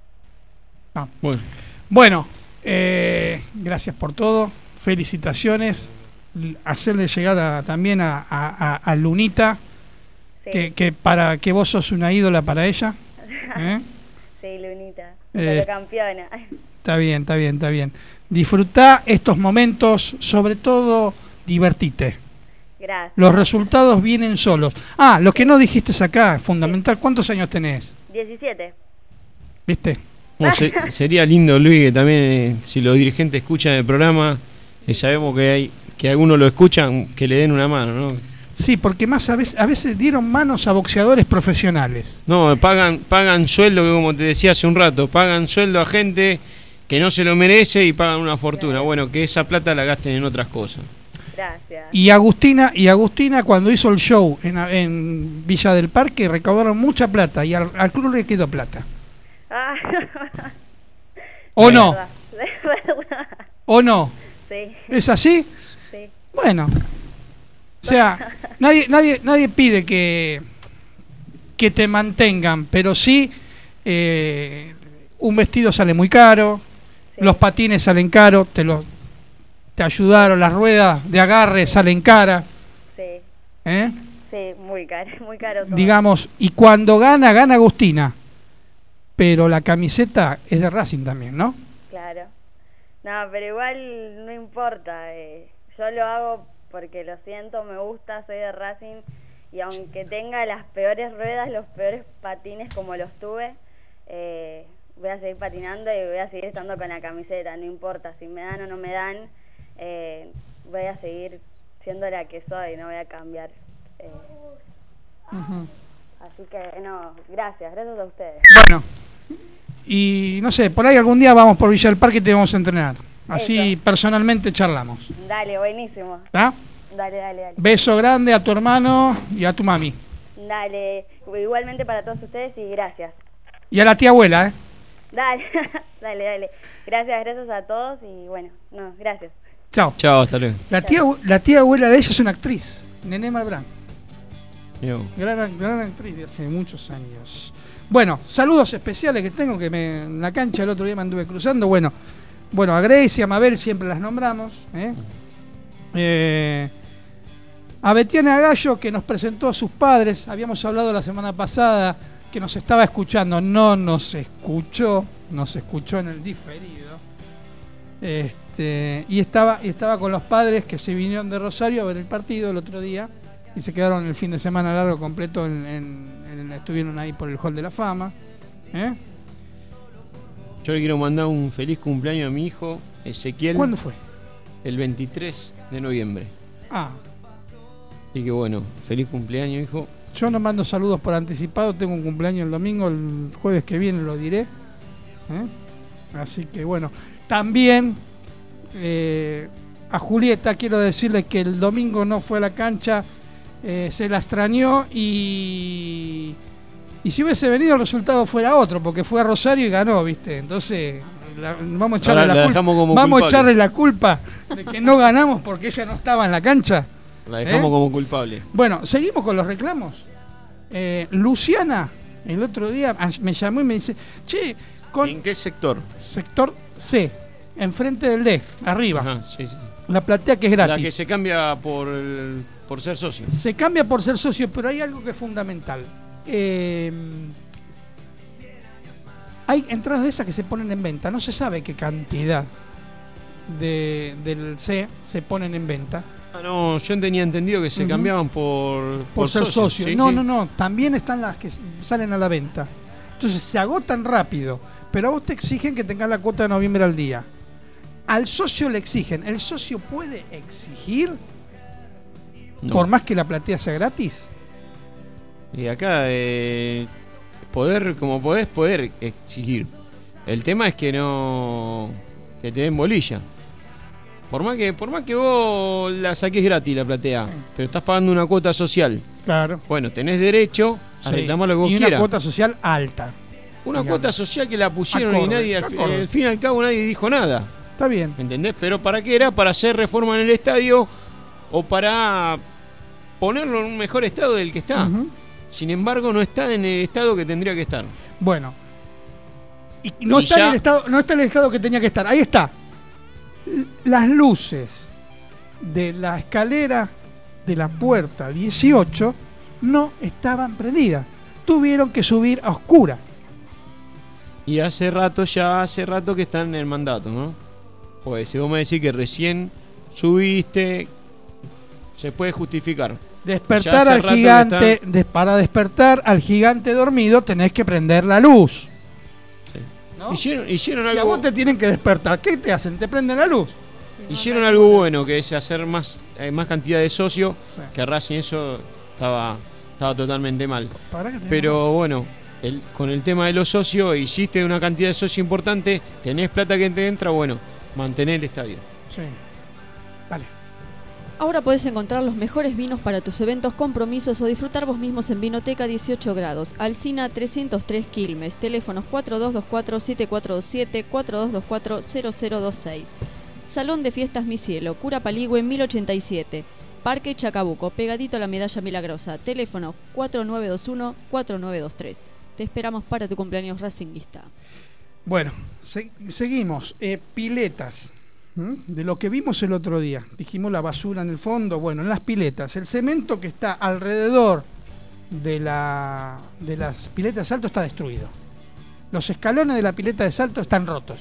Bueno, gracias por todo, felicitaciones, hacerle llegar también a Lunita
Sí.
que para que vos sos una ídola para ella.
Sí, Lunita,
Eh,
campeona.
Está bien, está bien, está bien. Disfrutá estos momentos, sobre todo divertite.
Gracias.
Los resultados vienen solos. Ah, lo que no dijiste acá, fundamental. ¿Cuántos años tenés?
17.
¿Viste?
Bueno, sería lindo, Luis, que también si los dirigentes escuchan el programa, sabemos que algunos lo escuchan, que le den una mano, ¿no?
Sí, porque más a veces dieron manos a boxeadores profesionales.
No, pagan sueldo, que como te decía hace un rato, pagan sueldo a gente que no se lo merece y pagan una fortuna. Bueno, que esa plata la gasten en otras cosas.
Gracias.
Y Agustina cuando hizo el show en Villa del Parque recaudaron mucha plata y al club le quedó plata.
Ah.
¿O no?
De verdad.
¿O no?
Sí.
¿Es así?
Sí.
Bueno. O sea, nadie pide que te mantengan, pero sí un vestido sale muy caro, los patines salen caros, te ayudaron, las ruedas de agarre salen caras.
Sí. Sí, muy caro todo.
Digamos, y cuando gana Agustina, pero la camiseta es de Racing también, ¿no?
Claro. No, pero igual no importa. Yo lo hago porque lo siento, me gusta, soy de Racing y aunque tenga las peores ruedas, los peores patines como los tuve, voy a seguir patinando y voy a seguir estando con la camiseta, no importa si me dan o no me dan, voy a seguir siendo la que soy, no voy a cambiar. Así que, no, gracias a ustedes.
Bueno, y no sé, por ahí algún día vamos por Villa del Parque y te vamos a entrenar. Así personalmente charlamos.
Dale, buenísimo.
¿Está?
Dale.
Beso grande a tu hermano y a tu mami.
Dale, igualmente para todos ustedes y gracias.
Y a la tía abuela, ¿eh?
Dale. Gracias a todos y bueno, gracias.
Chao.
Chao, hasta luego.
La tía abuela de ella es una actriz, Nené Malbrán.
Yo.
Gran actriz de hace muchos años. Bueno, saludos especiales que tengo, que en la cancha el otro día me anduve cruzando. Bueno, a Grace y a Mabel siempre las nombramos. A Betiana Gallo, que nos presentó a sus padres. Habíamos hablado la semana pasada que nos estaba escuchando. No nos escuchó en el diferido. Y estaba con los padres que se vinieron de Rosario a ver el partido el otro día y se quedaron el fin de semana largo completo estuvieron ahí por el Hall de la Fama.
Yo le quiero mandar un feliz cumpleaños a mi hijo Ezequiel.
¿Cuándo fue?
El 23 de noviembre.
Ah.
Y que bueno, feliz cumpleaños, hijo.
Yo no mando saludos por anticipado, tengo un cumpleaños el domingo, el jueves que viene lo diré. Así que bueno, también a Julieta quiero decirle que el domingo no fue a la cancha, se la extrañó y si hubiese venido el resultado fuera otro, porque fue a Rosario y ganó, ¿viste? Entonces vamos a echarle la culpa de que no ganamos porque ella no estaba en la cancha.
La dejamos como culpable.
Bueno, seguimos con los reclamos. Luciana el otro día me llamó y me dice, che,
¿en qué sector?
Sector C, enfrente del D, arriba.
Ajá, sí.
La platea que es gratis.
La que se cambia por ser socio.
Se cambia por ser socio, pero hay algo que es fundamental. Hay entradas de esas que se ponen en venta. No se sabe qué cantidad del C se ponen en venta.
No, yo tenía entendido que se cambiaban por
ser socio.
Sí,
no, también están las que salen a la venta. Entonces se agotan rápido, pero a vos te exigen que tengas la cuota de noviembre al día. Al socio le exigen. ¿El socio puede exigir? No. Por más que la platea sea gratis.
Y acá poder exigir. El tema es que te den bolilla. Por más que vos la saques gratis la platea, pero estás pagando una cuota social.
Claro.
Bueno, tenés derecho a reclamar lo que vos quieras.
Y una cuota social alta.
Una cuota social que la pusieron y nadie, al fin y al cabo nadie dijo nada.
Está bien.
¿Entendés? Pero ¿para qué era? Para hacer reforma en el estadio o para ponerlo en un mejor estado del que está. Sin embargo, no está en el estado que tendría que estar.
Bueno. Y no está en el estado que tenía que estar. Ahí está. Las luces de la escalera de la puerta 18 no estaban prendidas. Tuvieron que subir a oscura.
Y hace rato que están en el mandato, ¿no? Pues si vos me decís que recién subiste, se puede justificar.
Despertar al gigante, para despertar al gigante dormido tenés que prender la luz.
Sí.
¿No?
Hicieron
Si
algo.
a vos te tienen que despertar, ¿qué te hacen? ¿Te prenden la luz?
Hicieron algo bueno, que es hacer más cantidad de socios,
Sí.
que Racing eso estaba totalmente mal.
Pará que tenemos-
Pero bueno, con el tema de los socios, hiciste una cantidad de socios importante, tenés plata que te entra, bueno, mantener el estadio.
Sí. Dale.
Ahora podés encontrar los mejores vinos para tus eventos, compromisos o disfrutar vos mismos en Vinoteca 18 grados. Alsina 303 Quilmes. Teléfonos 4224-7427, 4224-0026. Salón de Fiestas Mi Cielo, Cura Paligüe 1087. Parque Chacabuco, pegadito a la Medalla Milagrosa. Teléfono 4921-4923. Te esperamos para tu cumpleaños racinguista.
Bueno, seguimos. Piletas. De lo que vimos el otro día. Dijimos la basura en el fondo. Bueno, en las piletas. El cemento que está alrededor de las piletas de salto está destruido. Los escalones de la pileta de salto están rotos.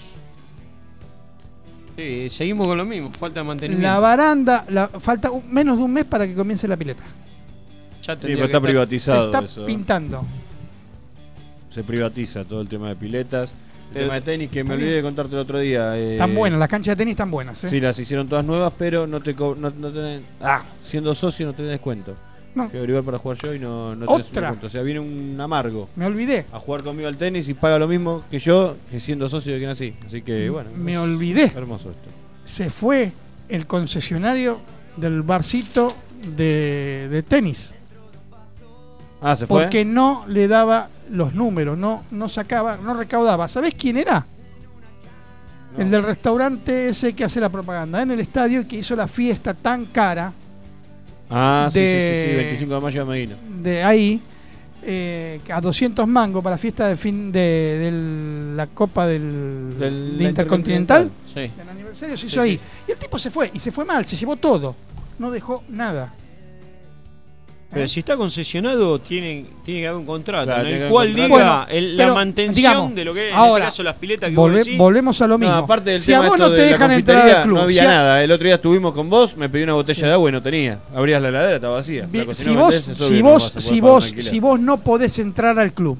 Sí, seguimos con lo mismo, falta mantenimiento.
La baranda, falta menos de un mes para que comience la pileta.
Ya
Sí,
tendría
pero está
que
privatizado.
Se está
eso.
pintando.
Se privatiza todo el tema de piletas. El
Pero-
tema de tenis, que me
Está
olvidé
bien.
de contarte el otro día.
Están buenas, las canchas de tenis están buenas.
Sí, las hicieron todas nuevas, pero no tenés, siendo socio no tenés descuento.
No.
Fui a averiguar para jugar yo y no tenés un
Otra.
descuento. O sea, viene un amargo
Me olvidé.
a jugar conmigo al tenis y paga lo mismo que yo, que siendo socio de quien así. Así que bueno.
Me
es
olvidé.
Hermoso esto.
Se fue el concesionario del barcito de tenis.
Ah, se fue.
Porque no le daba los números, no sacaba, no recaudaba. ¿Sabés quién era?
No.
El del restaurante ese que hace la propaganda en el estadio y que hizo la fiesta tan cara
Ah, sí,
de-
sí, 25 de mayo de Medina.
de ahí, a 200 mangos para la fiesta de fin de la Copa del Intercontinental.
Sí.
El aniversario se
Sí,
hizo ahí.
sí.
Y el tipo se fue, y se fue mal, se llevó todo. No dejó nada.
Pero si está concesionado, tiene que haber un contrato
Claro,
en
tiene que
el
haber
cual
un
diga
contrato. Bueno,
la
pero,
mantención
digamos,
de lo que es,
ahora,
en este caso las piletas que vos decís.
Volvemos a lo mismo.
No, aparte del
si a
tema
vos
esto
no te
de la
dejan entrar
confitería,
al club,
no había
si a-
nada. El otro día estuvimos con vos, me pedí una botella
Sí.
de agua y no tenía. Abrías la heladera, estaba vacía.
Bien,
Flaco,
si
no
vos,
vendés, es obvio
si
que no
vos,
vas a poder
si
pagar un
vos,
alquiler.
si vos no podés entrar al club,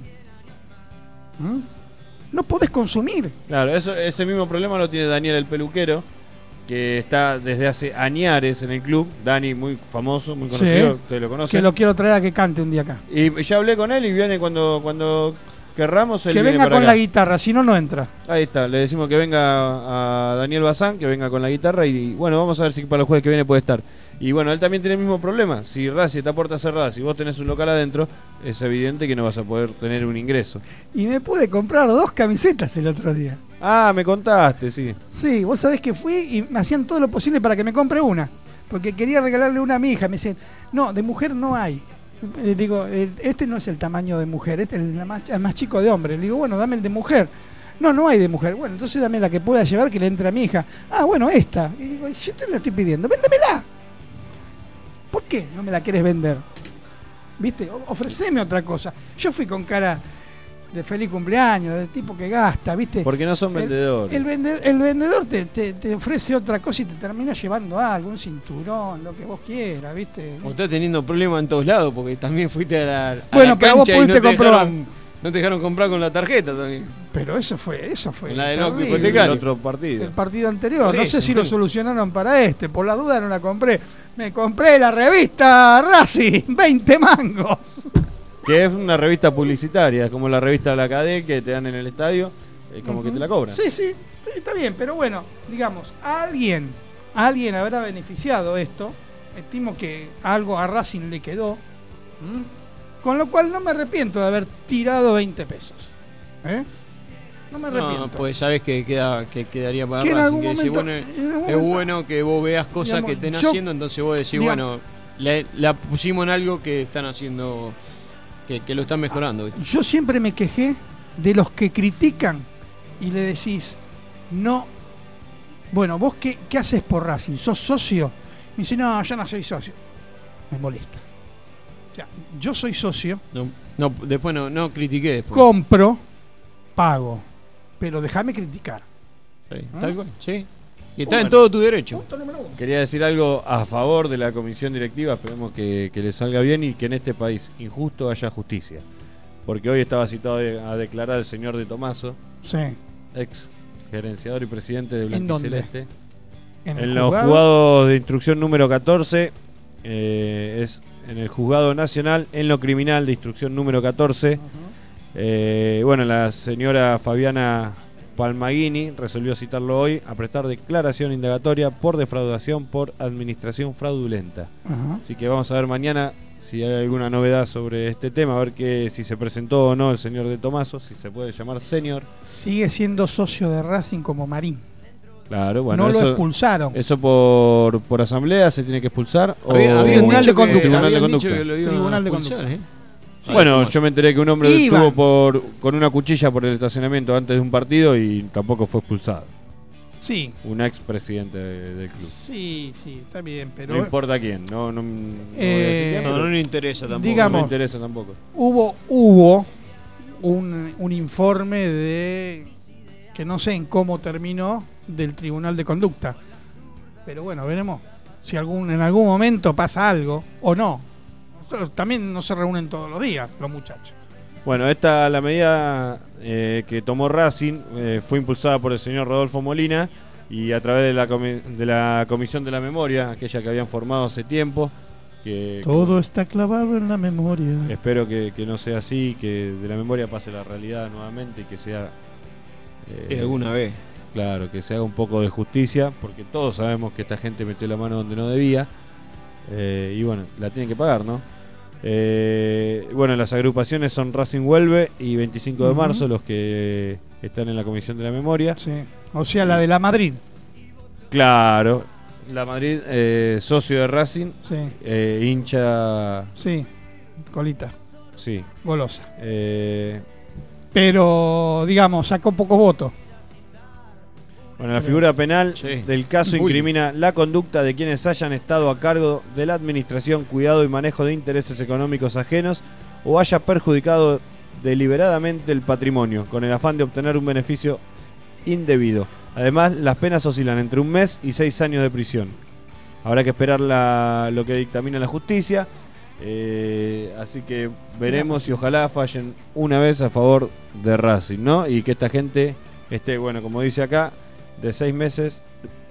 no podés consumir.
Claro, ese mismo problema lo tiene Daniel el peluquero, que está desde hace añares en el club. Dani, muy famoso, muy conocido,
Sí.
ustedes lo conocen.
Que lo quiero traer a que cante un día acá.
Y ya hablé con él y viene cuando querramos. Él
Que
viene
venga
para
con
acá.
la guitarra, si no, no entra.
Ahí está, le decimos que venga a Daniel Bazán, que venga con la guitarra y bueno, vamos a ver si para los jueves que viene puede estar. Y bueno, él también tiene el mismo problema. Si Racing está a puerta cerrada, si vos tenés un local adentro, es evidente que no vas a poder tener un ingreso.
Y me pude comprar 2 camisetas el otro día.
Ah, me contaste, sí.
Sí, vos sabés que fui y me hacían todo lo posible para que me compre una. Porque quería regalarle una a mi hija. Me decían, no, de mujer no hay. Digo, este no es el tamaño de mujer, este es el más chico de hombre. Le digo, bueno, dame el de mujer. No hay de mujer. Bueno, entonces dame la que pueda llevar que le entre a mi hija. Ah, bueno, esta. Y digo, yo te la estoy pidiendo, véndemela. ¿Por qué no me la quieres vender? ¿Viste? Ofreceme otra cosa. Yo fui con cara de feliz cumpleaños, del tipo que gasta, ¿viste?
Porque no son vendedores.
El vendedor te ofrece otra cosa y te termina llevando algo, un cinturón, lo que vos quieras, ¿viste?
O estás teniendo problemas en todos lados, porque también fuiste a la
Bueno, pero vos
cancha y
pudiste
no te
comprobar.
no te dejaron comprar con la tarjeta también.
Pero eso fue
En la del banco
terrible.
hipotecario.
El otro partido.
El partido anterior.
Por
No
eso.
sé si lo solucionaron para este. Por la duda no la compré. Me compré la revista Racing, 20 mangos.
Que es una revista publicitaria, como la revista de la Cadé que te dan en el estadio, como que te la cobran.
Sí, está bien, pero bueno, digamos, alguien habrá beneficiado esto. Estimo que algo a Racing le quedó. Con lo cual no me arrepiento de haber tirado 20 pesos. No me arrepiento.
No, pues sabes que quedaría para
Que en
Racing,
algún
que decís,
momento-
bueno,
en algún
es
momento-
bueno que vos veas cosas
digamos,
que estén
yo-
haciendo, entonces vos decís,
digamos-
bueno, la pusimos en algo que están haciendo, que lo están mejorando. ¿viste?
Yo siempre me quejé de los que critican y le decís, no, bueno, vos qué haces por Racing, ¿sos socio? Me dice, no, yo no soy socio. Me molesta. O sea, yo soy socio,
Después no critiqué después.
compro, pago, pero déjame criticar.
Sí, tal cual, sí. Y está en todo tu derecho.
Quería decir algo a favor de la comisión directiva, esperemos que le salga bien y que en este país injusto haya justicia. Porque hoy estaba citado a declarar el señor de Tomaso,
Sí.
ex gerenciador y presidente de
¿En dónde?
Blanquiceleste.
En
los juzgados de instrucción número 14, es en el juzgado nacional, en lo criminal de instrucción número 14. Bueno, la señora Fabiana Palmaguini resolvió citarlo hoy a prestar declaración indagatoria por defraudación por administración fraudulenta.
Ajá.
Así que vamos a ver mañana si hay alguna novedad sobre este tema, a ver si se presentó o no el señor de Tomaso, si se puede llamar señor.
Sigue siendo socio de Racing como Marín.
Claro, bueno,
No lo
eso,
expulsaron.
¿Eso por asamblea se tiene que expulsar?
Habían
Tribunal
dicho
de Conducta.
habían
Tribunal de
dicho
Conducta.
que lo iban
Tribunal
a
de
expulsar,
Conducta.
Bueno, yo me enteré que un hombre
Iban.
estuvo con una cuchilla por el estacionamiento antes de un partido y tampoco fue expulsado.
Sí.
Un ex presidente del club.
Sí, está bien, pero
No importa quién, no voy a decir quién,
No
pero
le interesa tampoco.
digamos,
no me interesa tampoco.
hubo un informe de que no sé en cómo terminó del Tribunal de Conducta. Pero bueno, veremos si en algún momento pasa algo o no. También no se reúnen todos los días los muchachos.
Bueno, la medida que tomó Racing fue impulsada por el señor Rodolfo Molina y a través de la Comisión de la Memoria, aquella que habían formado hace tiempo.
Todo está clavado en la memoria.
Espero que no sea así, que de la memoria pase la realidad nuevamente y que sea...
Que alguna vez.
Claro, que se haga un poco de justicia, porque todos sabemos que esta gente metió la mano donde no debía. Y bueno, la tienen que pagar, ¿no? Bueno, las agrupaciones son Racing Vuelve y 25 de marzo, los que están en la Comisión de la Memoria.
Sí. O sea, la de la Madrid.
Claro, la Madrid, socio de Racing,
Sí.
hincha.
Sí, colita.
Sí.
Golosa. Pero, digamos, sacó pocos votos.
Bueno, la figura penal del caso
Uy.
incrimina la conducta de quienes hayan estado a cargo de la administración, cuidado y manejo de intereses económicos ajenos o haya perjudicado deliberadamente el patrimonio con el afán de obtener un beneficio indebido. Además, las penas oscilan entre 1 mes y 6 años de prisión. Habrá que esperar lo que dictamina la justicia. Así que veremos y ojalá fallen una vez a favor de Racing, ¿no? Y que esta gente esté, bueno, como dice acá, de 6 meses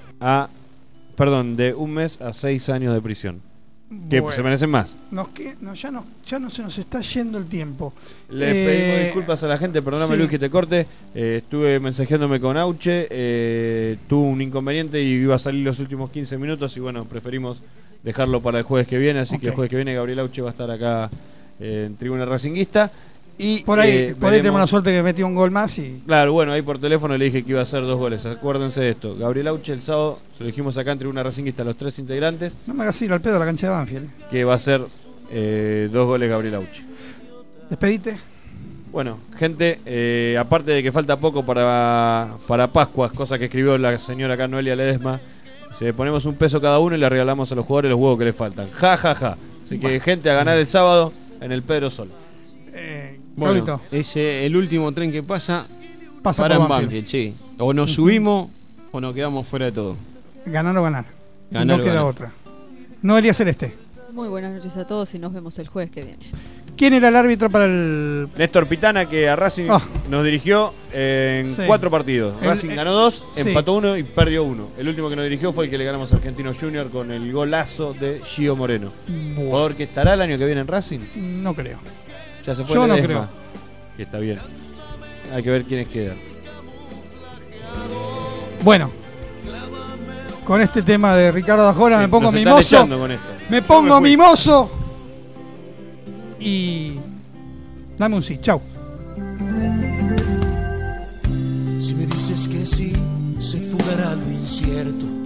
de 1 mes a 6 años de prisión. Que
Bueno.
se merecen más.
Ya no se nos está yendo el tiempo.
Le pedimos disculpas a la gente, perdóname
sí.
Luis que te corte. Estuve mensajeándome con Auche, tuvo un inconveniente y iba a salir los últimos 15 minutos y bueno, preferimos dejarlo para el jueves que viene, así que el jueves que viene Gabriel Auche va a estar acá en Tribuna Racinguista. Y
Por ahí tenemos la suerte que metió un gol más y...
Claro, bueno, ahí por teléfono le dije que iba a hacer 2 goles. Acuérdense de esto. Gabriel Auche el sábado, se lo dijimos acá en Tribuna Racinguista a los 3 integrantes.
No me hagas ir al pedo a la cancha de Banfield.
Que va a ser 2 goles Gabriel Auche.
Despedite.
Bueno, gente, aparte de que falta poco para Pascuas, cosa que escribió la señora acá Noelia Ledesma, se ponemos un peso cada uno y le regalamos a los jugadores los huevos que les faltan. Ja, ja, ja. Así que gente, a ganar el sábado en el Pedro Sol.
Bueno, es el último tren que pasa
para
en
por
Banfield, sí. O nos subimos o nos quedamos fuera de todo.
Ganar o ganar.
Ganar
no
o
queda
ganar.
otra. Noelia Celeste.
Muy buenas noches a todos y nos vemos el jueves que viene.
¿Quién era el árbitro para el...?
Néstor Pitana, que a Racing nos dirigió en 4 partidos. Racing ganó 2, empató 1 y perdió 1. El último que nos dirigió fue el que le ganamos a Argentino Junior con el golazo de Gio Moreno. ¿Jugador que estará el año que viene en Racing?
No creo.
Ya se fue
Yo no
Ledesma,
creo.
que está bien. Hay que ver quiénes quedan.
Bueno, con este tema de Ricardo Ajora me pongo
nos están
mimoso.
echando con esto.
Me pongo mimoso. Y dame un sí. Chau.
Si me dices que sí, se fugará lo incierto.